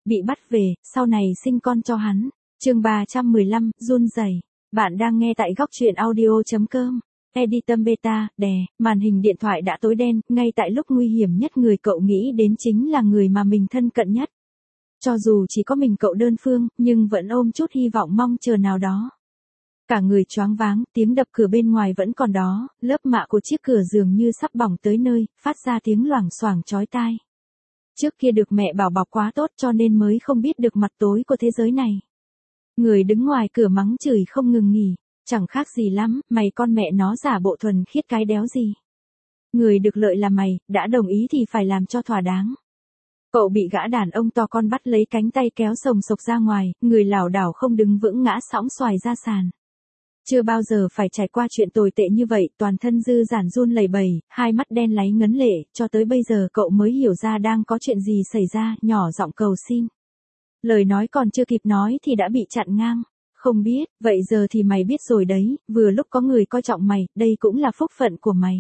bị bắt về, sau này sinh con cho hắn. Chương 315, run rẩy. Bạn đang nghe tại góc truyện audio.com. Editor beta, đè, màn hình điện thoại đã tối đen, ngay tại lúc nguy hiểm nhất người cậu nghĩ đến chính là người mà mình thân cận nhất. Cho dù chỉ có mình cậu đơn phương, nhưng vẫn ôm chút hy vọng mong chờ nào đó. Cả người choáng váng, tiếng đập cửa bên ngoài vẫn còn đó, lớp mạ của chiếc cửa dường như sắp bỏng tới nơi, phát ra tiếng loảng xoảng chói tai. Trước kia được mẹ bảo bọc quá tốt cho nên mới không biết được mặt tối của thế giới này. Người đứng ngoài cửa mắng chửi không ngừng nghỉ, chẳng khác gì lắm, mày con mẹ nó giả bộ thuần khiết cái đéo gì. Người được lợi là mày, đã đồng ý thì phải làm cho thỏa đáng. Cậu bị gã đàn ông to con bắt lấy cánh tay kéo sồng sộc ra ngoài, người lảo đảo không đứng vững ngã sõng xoài ra sàn. Chưa bao giờ phải trải qua chuyện tồi tệ như vậy, toàn thân Dư Giản run lẩy bẩy, hai mắt đen láy ngấn lệ, cho tới bây giờ cậu mới hiểu ra đang có chuyện gì xảy ra, nhỏ giọng cầu xin. Lời nói còn chưa kịp nói thì đã bị chặn ngang. Không biết, vậy giờ thì mày biết rồi đấy, vừa lúc có người coi trọng mày, đây cũng là phúc phận của mày.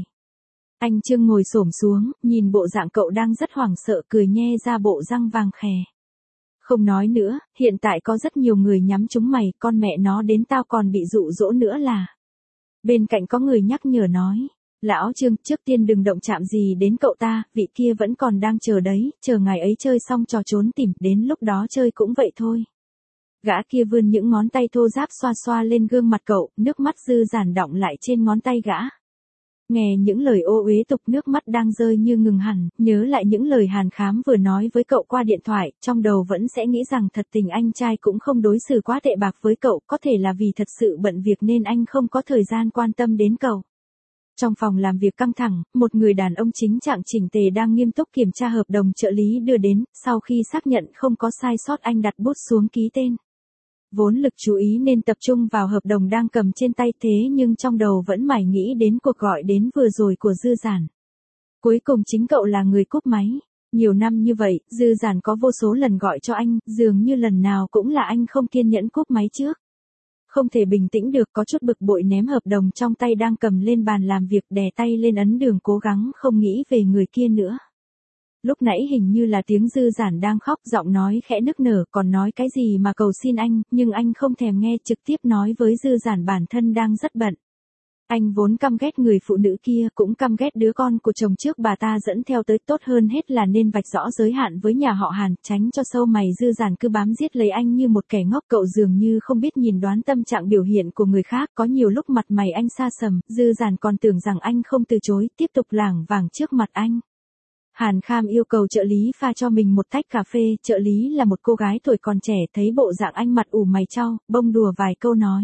Anh Trương ngồi xổm xuống, nhìn bộ dạng cậu đang rất hoảng sợ, cười nhe ra bộ răng vàng khè. Không nói nữa, hiện tại có rất nhiều người nhắm trúng mày, con mẹ nó đến tao còn bị dụ dỗ nữa là. Bên cạnh có người nhắc nhở nói, lão Trương, trước tiên đừng động chạm gì đến cậu ta, vị kia vẫn còn đang chờ đấy, chờ ngày ấy chơi xong trò trốn tìm, đến lúc đó chơi cũng vậy thôi. Gã kia vươn những ngón tay thô ráp xoa xoa lên gương mặt cậu, nước mắt Dư Giản đọng lại trên ngón tay gã. Nghe những lời ô uế tục, nước mắt đang rơi như ngừng hẳn, nhớ lại những lời Hàn Khám vừa nói với cậu qua điện thoại, trong đầu vẫn sẽ nghĩ rằng thật tình anh trai cũng không đối xử quá tệ bạc với cậu, có thể là vì thật sự bận việc nên anh không có thời gian quan tâm đến cậu. Trong phòng làm việc căng thẳng, một người đàn ông chính trạng chỉnh tề đang nghiêm túc kiểm tra hợp đồng trợ lý đưa đến, sau khi xác nhận không có sai sót anh đặt bút xuống ký tên. Vốn lực chú ý nên tập trung vào hợp đồng đang cầm trên tay, thế nhưng trong đầu vẫn mải nghĩ đến cuộc gọi đến vừa rồi của Dư Giản. Cuối cùng chính cậu là người cúp máy. Nhiều năm như vậy, Dư Giản có vô số lần gọi cho anh, dường như lần nào cũng là anh không kiên nhẫn cúp máy trước. Không thể bình tĩnh được, có chút bực bội ném hợp đồng trong tay đang cầm lên bàn làm việc, đè tay lên ấn đường, cố gắng không nghĩ về người kia nữa. Lúc nãy hình như là tiếng Dư Giản đang khóc, giọng nói khẽ nức nở, còn nói cái gì mà cầu xin anh, nhưng anh không thèm nghe, trực tiếp nói với Dư Giản bản thân đang rất bận. Anh vốn căm ghét người phụ nữ kia, cũng căm ghét đứa con của chồng trước bà ta dẫn theo tới, tốt hơn hết là nên vạch rõ giới hạn với nhà họ Hàn, tránh cho sâu mày Dư Giản cứ bám giết lấy anh như một kẻ ngốc. Cậu dường như không biết nhìn đoán tâm trạng biểu hiện của người khác, có nhiều lúc mặt mày anh xa sầm, Dư Giản còn tưởng rằng anh không từ chối, tiếp tục lảng vảng trước mặt anh. Hàn Kham yêu cầu trợ lý pha cho mình một tách cà phê, trợ lý là một cô gái tuổi còn trẻ, thấy bộ dạng anh mặt ủ mày chau, bông đùa vài câu nói.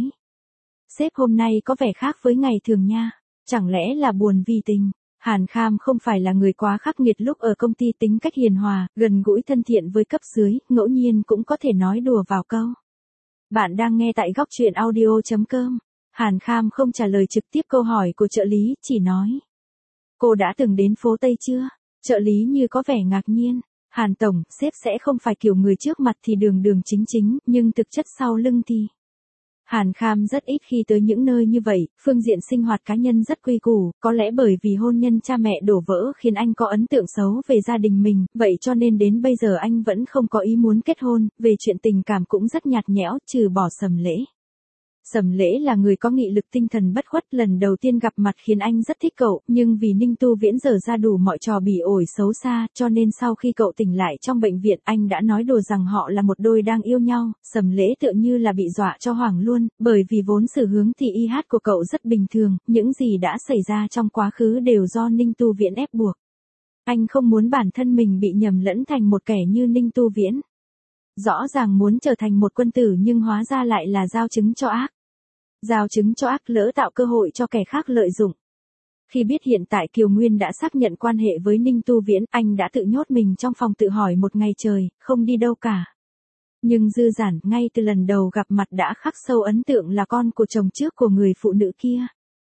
Sếp hôm nay có vẻ khác với ngày thường nha, chẳng lẽ là buồn vì tình. Hàn Kham không phải là người quá khắc nghiệt, lúc ở công ty tính cách hiền hòa, gần gũi thân thiện với cấp dưới, ngẫu nhiên cũng có thể nói đùa vào câu. Bạn đang nghe tại góc truyện audio.com. Hàn Kham không trả lời trực tiếp câu hỏi của trợ lý, chỉ nói. Cô đã từng đến phố Tây chưa? Trợ lý như có vẻ ngạc nhiên. Hàn tổng, sếp sẽ không phải kiểu người trước mặt thì đường đường chính chính, nhưng thực chất sau lưng thì. Hàn Kham rất ít khi tới những nơi như vậy, phương diện sinh hoạt cá nhân rất quy củ, có lẽ bởi vì hôn nhân cha mẹ đổ vỡ khiến anh có ấn tượng xấu về gia đình mình, vậy cho nên đến bây giờ anh vẫn không có ý muốn kết hôn, về chuyện tình cảm cũng rất nhạt nhẽo, trừ bỏ Sầm Lễ. Sầm Lễ là người có nghị lực tinh thần bất khuất, lần đầu tiên gặp mặt khiến anh rất thích cậu, nhưng vì Ninh Tu Viễn dở ra đủ mọi trò bỉ ổi xấu xa, cho nên sau khi cậu tỉnh lại trong bệnh viện, anh đã nói đùa rằng họ là một đôi đang yêu nhau. Sầm Lễ tựa như là bị dọa cho hoảng luôn, bởi vì vốn xử hướng thì y hát của cậu rất bình thường, những gì đã xảy ra trong quá khứ đều do Ninh Tu Viễn ép buộc. Anh không muốn bản thân mình bị nhầm lẫn thành một kẻ như Ninh Tu Viễn. Rõ ràng muốn trở thành một quân tử nhưng hóa ra lại là giao chứng cho ác. Giao chứng cho ác, lỡ tạo cơ hội cho kẻ khác lợi dụng. Khi biết hiện tại Kiều Nguyên đã xác nhận quan hệ với Ninh Tu Viễn, anh đã tự nhốt mình trong phòng tự hỏi một ngày trời, không đi đâu cả. Nhưng Dư Giản ngay từ lần đầu gặp mặt đã khắc sâu ấn tượng là con của chồng trước của người phụ nữ kia.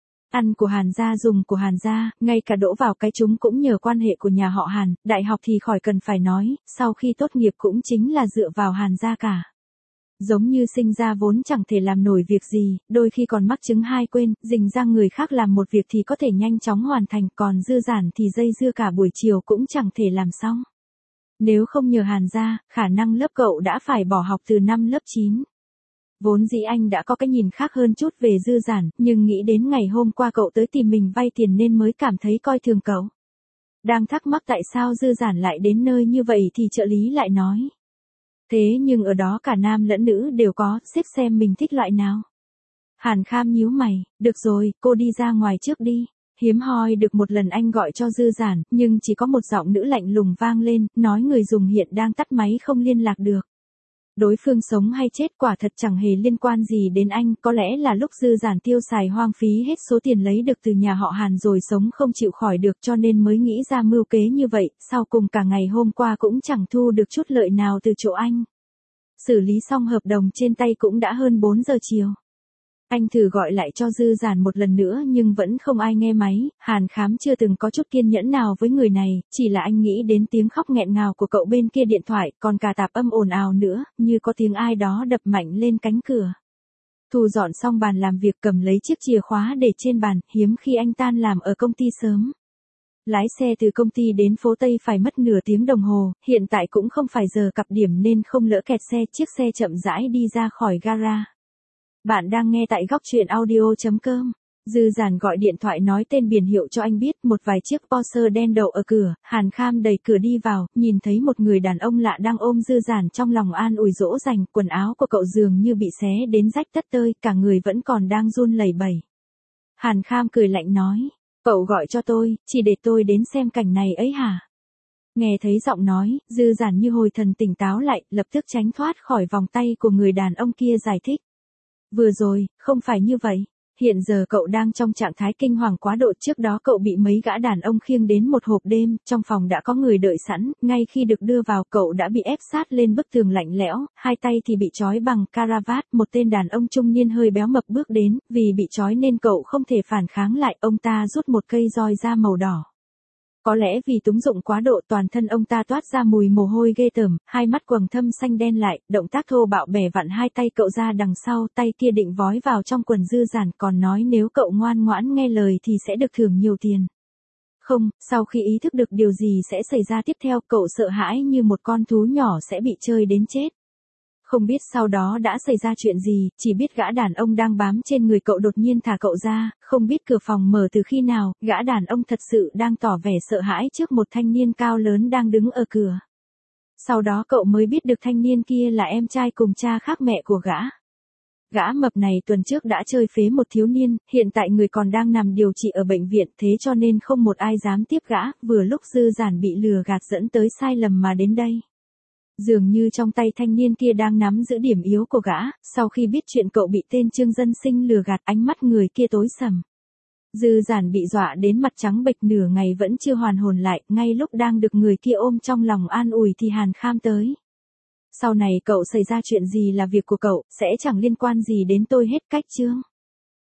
Ăn của Hàn gia dùng của Hàn gia, ngay cả đỗ vào cái chúng cũng nhờ quan hệ của nhà họ Hàn, đại học thì khỏi cần phải nói, sau khi tốt nghiệp cũng chính là dựa vào Hàn gia cả. Giống như sinh ra vốn chẳng thể làm nổi việc gì, đôi khi còn mắc chứng hai quên, rình rang người khác làm một việc thì có thể nhanh chóng hoàn thành, còn Dư Giản thì dây dưa cả buổi chiều cũng chẳng thể làm xong. Nếu không nhờ Hàn gia, khả năng lớp cậu đã phải bỏ học từ năm lớp 9. Vốn dĩ anh đã có cái nhìn khác hơn chút về Dư Giản, nhưng nghĩ đến ngày hôm qua cậu tới tìm mình vay tiền nên mới cảm thấy coi thường cậu. Đang thắc mắc tại sao Dư Giản lại đến nơi như vậy thì trợ lý lại nói. Thế nhưng ở đó cả nam lẫn nữ đều có, xếp xem mình thích loại nào. Hàn Kham nhíu mày, được rồi, cô đi ra ngoài trước đi. Hiếm hoi được một lần anh gọi cho Dư Giản, nhưng chỉ có một giọng nữ lạnh lùng vang lên, nói người dùng hiện đang tắt máy không liên lạc được. Đối phương sống hay chết quả thật chẳng hề liên quan gì đến anh, có lẽ là lúc Dư Giản tiêu xài hoang phí hết số tiền lấy được từ nhà họ Hàn rồi sống không chịu khỏi được cho nên mới nghĩ ra mưu kế như vậy, sau cùng cả ngày hôm qua cũng chẳng thu được chút lợi nào từ chỗ anh. Xử lý xong hợp đồng trên tay cũng đã hơn 4 giờ chiều. Anh thử gọi lại cho Dư Giản một lần nữa nhưng vẫn không ai nghe máy, Hàn Khám chưa từng có chút kiên nhẫn nào với người này, chỉ là anh nghĩ đến tiếng khóc nghẹn ngào của cậu bên kia điện thoại, còn cả tạp âm ồn ào nữa, như có tiếng ai đó đập mạnh lên cánh cửa. Thu dọn xong bàn làm việc cầm lấy chiếc chìa khóa để trên bàn, hiếm khi anh tan làm ở công ty sớm. Lái xe từ công ty đến phố Tây phải mất nửa tiếng đồng hồ, hiện tại cũng không phải giờ cập điểm nên không lỡ kẹt xe, chiếc xe chậm rãi đi ra khỏi gara. Bạn đang nghe tại góc truyện audio.com. Dư Giản gọi điện thoại nói tên biển hiệu cho anh biết, một vài chiếc Porsche đen đậu ở cửa, Hàn Kham đẩy cửa đi vào, nhìn thấy một người đàn ông lạ đang ôm Dư Giản trong lòng an ủi dỗ dành, quần áo của cậu dường như bị xé đến rách tất tơi, cả người vẫn còn đang run lẩy bẩy. Hàn Kham cười lạnh nói, cậu gọi cho tôi, chỉ để tôi đến xem cảnh này ấy hả? Nghe thấy giọng nói, Dư Giản như hồi thần tỉnh táo lại, lập tức tránh thoát khỏi vòng tay của người đàn ông kia giải thích. Vừa rồi, không phải như vậy. Hiện giờ cậu đang trong trạng thái kinh hoàng quá độ, trước đó cậu bị mấy gã đàn ông khiêng đến một hộp đêm, trong phòng đã có người đợi sẵn, ngay khi được đưa vào cậu đã bị ép sát lên bức tường lạnh lẽo, hai tay thì bị trói bằng caravat, một tên đàn ông trung niên hơi béo mập bước đến, vì bị trói nên cậu không thể phản kháng lại, ông ta rút một cây roi da màu đỏ. Có lẽ vì túng dụng quá độ toàn thân ông ta toát ra mùi mồ hôi ghê tởm, hai mắt quầng thâm xanh đen lại, động tác thô bạo bẻ vặn hai tay cậu ra đằng sau, tay kia định vói vào trong quần Dư Giản, còn nói nếu cậu ngoan ngoãn nghe lời thì sẽ được thưởng nhiều tiền. Không, sau khi ý thức được điều gì sẽ xảy ra tiếp theo, cậu sợ hãi như một con thú nhỏ sẽ bị chơi đến chết. Không biết sau đó đã xảy ra chuyện gì, chỉ biết gã đàn ông đang bám trên người cậu đột nhiên thả cậu ra, không biết cửa phòng mở từ khi nào, gã đàn ông thật sự đang tỏ vẻ sợ hãi trước một thanh niên cao lớn đang đứng ở cửa. Sau đó cậu mới biết được thanh niên kia là em trai cùng cha khác mẹ của gã. Gã mập này tuần trước đã chơi phế một thiếu niên, hiện tại người còn đang nằm điều trị ở bệnh viện, thế cho nên không một ai dám tiếp gã, vừa lúc Dư Giản bị lừa gạt dẫn tới sai lầm mà đến đây. Dường như trong tay thanh niên kia đang nắm giữ điểm yếu của gã, sau khi biết chuyện cậu bị tên Trương Dân Sinh lừa gạt, ánh mắt người kia tối sầm. Dư Giản bị dọa đến mặt trắng bệch, nửa ngày vẫn chưa hoàn hồn lại, ngay lúc đang được người kia ôm trong lòng an ủi thì Hàn Kham tới. Sau này cậu xảy ra chuyện gì là việc của cậu, sẽ chẳng liên quan gì đến tôi hết, cách chưa?